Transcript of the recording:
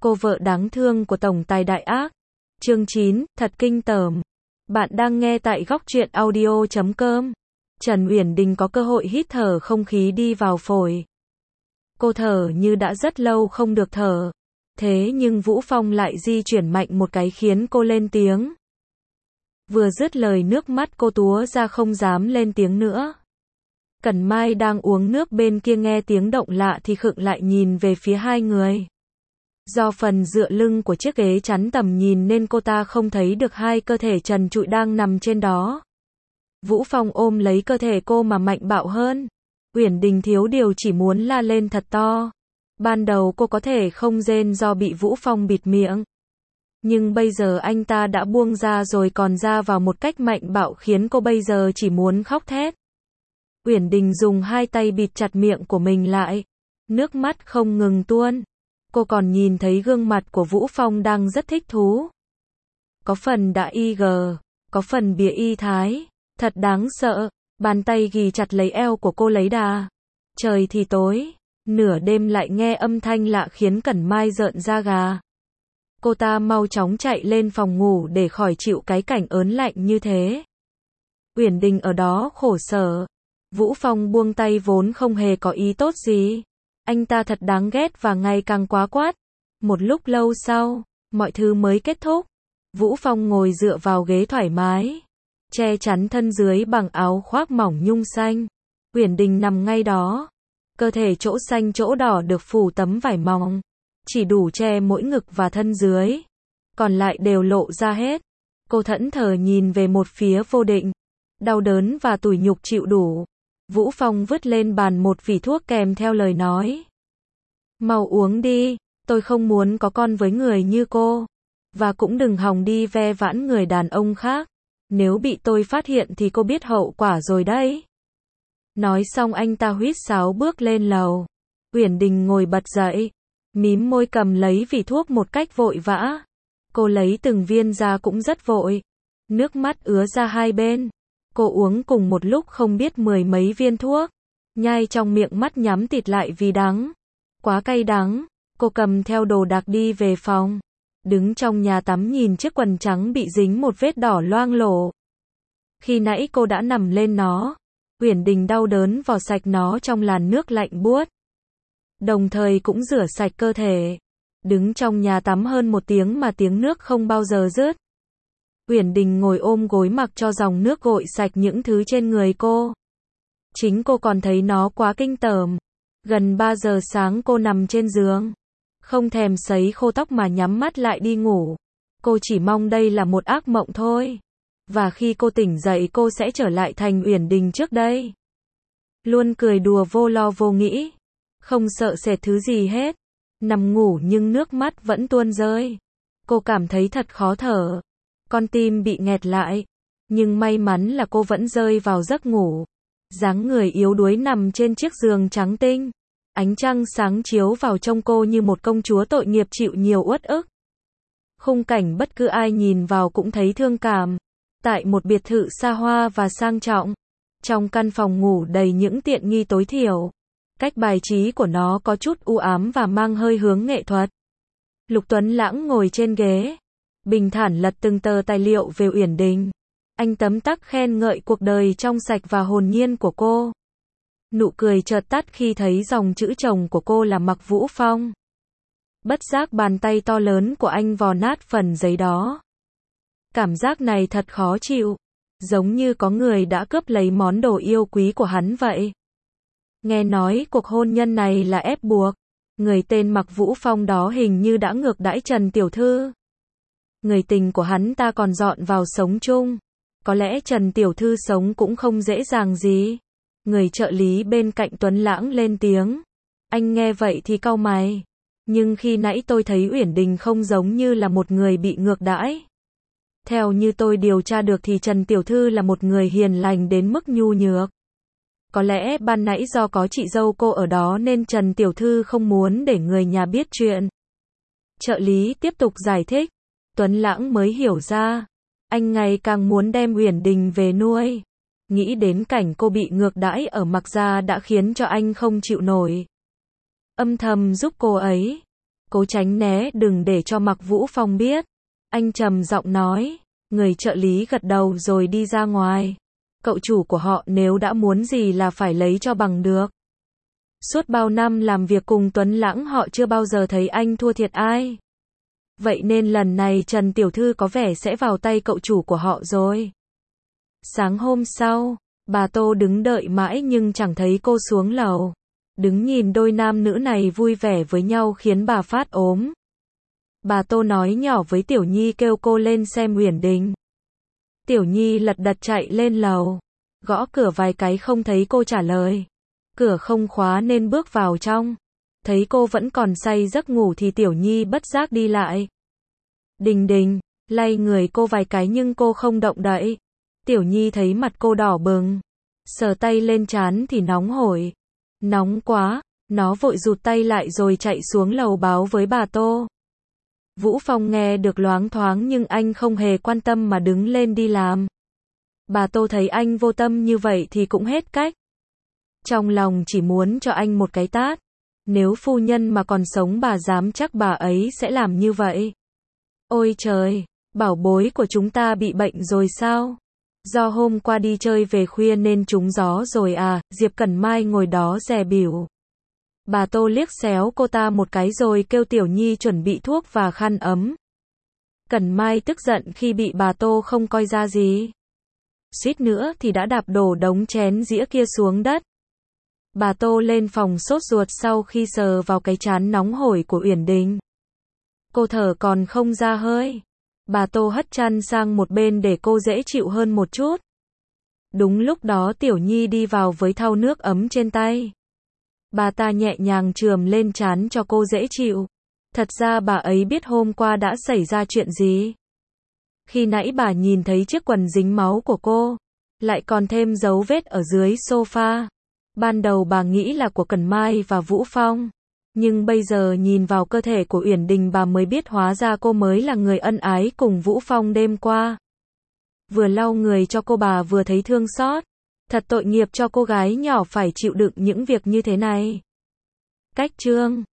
Cô vợ đáng thương của tổng tài đại ác. Chương 9, thật kinh tởm. Bạn đang nghe tại góc truyện audio.com. Trần Uyển Đình có cơ hội hít thở không khí đi vào phổi. Cô thở như đã rất lâu không được thở. Thế nhưng Vũ Phong lại di chuyển mạnh một cái khiến cô lên tiếng. Vừa dứt lời nước mắt cô túa ra không dám lên tiếng nữa. Cẩn Mai đang uống nước bên kia nghe tiếng động lạ thì khựng lại nhìn về phía hai người. Do phần dựa lưng của chiếc ghế chắn tầm nhìn nên cô ta không thấy được hai cơ thể trần trụi đang nằm trên đó. Vũ Phong ôm lấy cơ thể cô mà mạnh bạo hơn. Uyển Đình thiếu điều chỉ muốn la lên thật to. Ban đầu cô có thể không rên do bị Vũ Phong bịt miệng. Nhưng bây giờ anh ta đã buông ra rồi còn ra vào một cách mạnh bạo khiến cô bây giờ chỉ muốn khóc thét. Uyển Đình dùng hai tay bịt chặt miệng của mình lại. Nước mắt không ngừng tuôn. Cô còn nhìn thấy gương mặt của Vũ Phong đang rất thích thú. Có phần đã IG, có phần bịa y thái. Thật đáng sợ. Bàn tay ghì chặt lấy eo của cô lấy đà. Trời thì tối. Nửa đêm lại nghe âm thanh lạ khiến Cẩn Mai rợn da gà. Cô ta mau chóng chạy lên phòng ngủ để khỏi chịu cái cảnh ớn lạnh như thế. Uyển Đình ở đó khổ sở. Vũ Phong buông tay vốn không hề có ý tốt gì. Anh ta thật đáng ghét và ngày càng quá quát. Một lúc lâu sau, mọi thứ mới kết thúc. Vũ Phong ngồi dựa vào ghế thoải mái, che chắn thân dưới bằng áo khoác mỏng nhung xanh. Uyển Đình nằm ngay đó. Cơ thể chỗ xanh chỗ đỏ được phủ tấm vải mỏng, chỉ đủ che mỗi ngực và thân dưới. Còn lại đều lộ ra hết. Cô thẫn thờ nhìn về một phía vô định. Đau đớn và tủi nhục chịu đủ. Vũ Phong vứt lên bàn một vỉ thuốc kèm theo lời nói. Mau uống đi, tôi không muốn có con với người như cô. Và cũng đừng hòng đi ve vãn người đàn ông khác. Nếu bị tôi phát hiện thì cô biết hậu quả rồi đấy. Nói xong anh ta huýt sáo bước lên lầu. Uyển Đình ngồi bật dậy, mím môi cầm lấy vỉ thuốc một cách vội vã. Cô lấy từng viên ra cũng rất vội. Nước mắt ứa ra hai bên. Cô uống cùng một lúc không biết mười mấy viên thuốc. Nhai trong miệng mắt nhắm tịt lại vì đắng. Quá cay đắng. Cô cầm theo đồ đạc đi về phòng. Đứng trong nhà tắm nhìn chiếc quần trắng bị dính một vết đỏ loang lổ. Khi nãy cô đã nằm lên nó. Uyển Đình đau đớn vò sạch nó trong làn nước lạnh buốt. Đồng thời cũng rửa sạch cơ thể. Đứng trong nhà tắm hơn một tiếng mà tiếng nước không bao giờ dứt. Uyển Đình ngồi ôm gối mặc cho dòng nước gội sạch những thứ trên người cô. Chính cô còn thấy nó quá kinh tởm. Gần 3 giờ sáng cô nằm trên giường. Không thèm sấy khô tóc mà nhắm mắt lại đi ngủ. Cô chỉ mong đây là một ác mộng thôi. Và khi cô tỉnh dậy cô sẽ trở lại thành Uyển Đình trước đây. Luôn cười đùa vô lo vô nghĩ. Không sợ sệt thứ gì hết. Nằm ngủ nhưng nước mắt vẫn tuôn rơi. Cô cảm thấy thật khó thở. Con tim bị nghẹt lại. Nhưng may mắn là cô vẫn rơi vào giấc ngủ. Dáng người yếu đuối nằm trên chiếc giường trắng tinh. Ánh trăng sáng chiếu vào trông cô như một công chúa tội nghiệp chịu nhiều uất ức. Khung cảnh bất cứ ai nhìn vào cũng thấy thương cảm. Tại một biệt thự xa hoa và sang trọng. Trong căn phòng ngủ đầy những tiện nghi tối thiểu. Cách bài trí của nó có chút u ám và mang hơi hướng nghệ thuật. Lục Tuấn Lãng ngồi trên ghế. Bình thản lật từng tờ tài liệu về Uyển Đình. Anh tấm tắc khen ngợi cuộc đời trong sạch và hồn nhiên của cô. Nụ cười chợt tắt khi thấy dòng chữ chồng của cô là Mạc Vũ Phong. Bất giác bàn tay to lớn của anh vò nát phần giấy đó. Cảm giác này thật khó chịu. Giống như có người đã cướp lấy món đồ yêu quý của hắn vậy. Nghe nói cuộc hôn nhân này là ép buộc. Người tên Mạc Vũ Phong đó hình như đã ngược đãi Trần Tiểu Thư. Người tình của hắn ta còn dọn vào sống chung. Có lẽ Trần Tiểu Thư sống cũng không dễ dàng gì. Người trợ lý bên cạnh Tuấn Lãng lên tiếng. Anh nghe vậy thì cau mày. Nhưng khi nãy tôi thấy Uyển Đình không giống như là một người bị ngược đãi. Theo như tôi điều tra được thì Trần Tiểu Thư là một người hiền lành đến mức nhu nhược. Có lẽ ban nãy do có chị dâu cô ở đó nên Trần Tiểu Thư không muốn để người nhà biết chuyện. Trợ lý tiếp tục giải thích. Tuấn Lãng mới hiểu ra. Anh ngày càng muốn đem Uyển Đình về nuôi. Nghĩ đến cảnh cô bị ngược đãi ở Mạc gia đã khiến cho anh không chịu nổi. Âm thầm giúp cô ấy. cố tránh né đừng để cho Mạc Vũ Phong biết. Anh trầm giọng nói, người trợ lý gật đầu rồi đi ra ngoài. Cậu chủ của họ nếu đã muốn gì là phải lấy cho bằng được. Suốt bao năm làm việc cùng Tuấn Lãng họ chưa bao giờ thấy anh thua thiệt ai. Vậy nên lần này Trần Tiểu Thư có vẻ sẽ vào tay cậu chủ của họ rồi. Sáng hôm sau, bà Tô đứng đợi mãi nhưng chẳng thấy cô xuống lầu. Đứng nhìn đôi nam nữ này vui vẻ với nhau khiến bà phát ốm. Bà Tô nói nhỏ với Tiểu Nhi kêu cô lên xem Uyển Đình. Tiểu Nhi lật đật chạy lên lầu. Gõ cửa vài cái không thấy cô trả lời. Cửa không khóa nên bước vào trong. Thấy cô vẫn còn say giấc ngủ thì Tiểu Nhi bất giác đi lại. Đình Đình, lay người cô vài cái nhưng cô không động đậy. Tiểu Nhi thấy mặt cô đỏ bừng. Sờ tay lên trán thì nóng hổi. Nóng quá, nó vội rụt tay lại rồi chạy xuống lầu báo với bà Tô. Vũ Phong nghe được loáng thoáng nhưng anh không hề quan tâm mà đứng lên đi làm. Bà Tô thấy anh vô tâm như vậy thì cũng hết cách. Trong lòng chỉ muốn cho anh một cái tát. Nếu phu nhân mà còn sống bà dám chắc bà ấy sẽ làm như vậy. Ôi trời, bảo bối của chúng ta bị bệnh rồi sao? Do hôm qua đi chơi về khuya nên trúng gió rồi à, Diệp Cẩn Mai ngồi đó dè bỉu. Bà Tô liếc xéo cô ta một cái rồi kêu Tiểu Nhi chuẩn bị thuốc và khăn ấm. Cẩn Mai tức giận khi bị bà Tô không coi ra gì. Suýt nữa thì đã đạp đổ đống chén dĩa kia xuống đất. Bà Tô lên phòng sốt ruột sau khi sờ vào cái trán nóng hổi của Uyển Đình. Cô thở còn không ra hơi. Bà Tô hất chăn sang một bên để cô dễ chịu hơn một chút. Đúng lúc đó Tiểu Nhi đi vào với thau nước ấm trên tay. Bà ta nhẹ nhàng chườm lên trán cho cô dễ chịu. Thật ra bà ấy biết hôm qua đã xảy ra chuyện gì. Khi nãy bà nhìn thấy chiếc quần dính máu của cô, lại còn thêm dấu vết ở dưới sofa. Ban đầu bà nghĩ là của Cẩn Mai và Vũ Phong. Nhưng bây giờ nhìn vào cơ thể của Uyển Đình bà mới biết hóa ra cô mới là người ân ái cùng Vũ Phong đêm qua. Vừa lau người cho cô bà vừa thấy thương xót. Thật tội nghiệp cho cô gái nhỏ phải chịu đựng những việc như thế này. Cách chương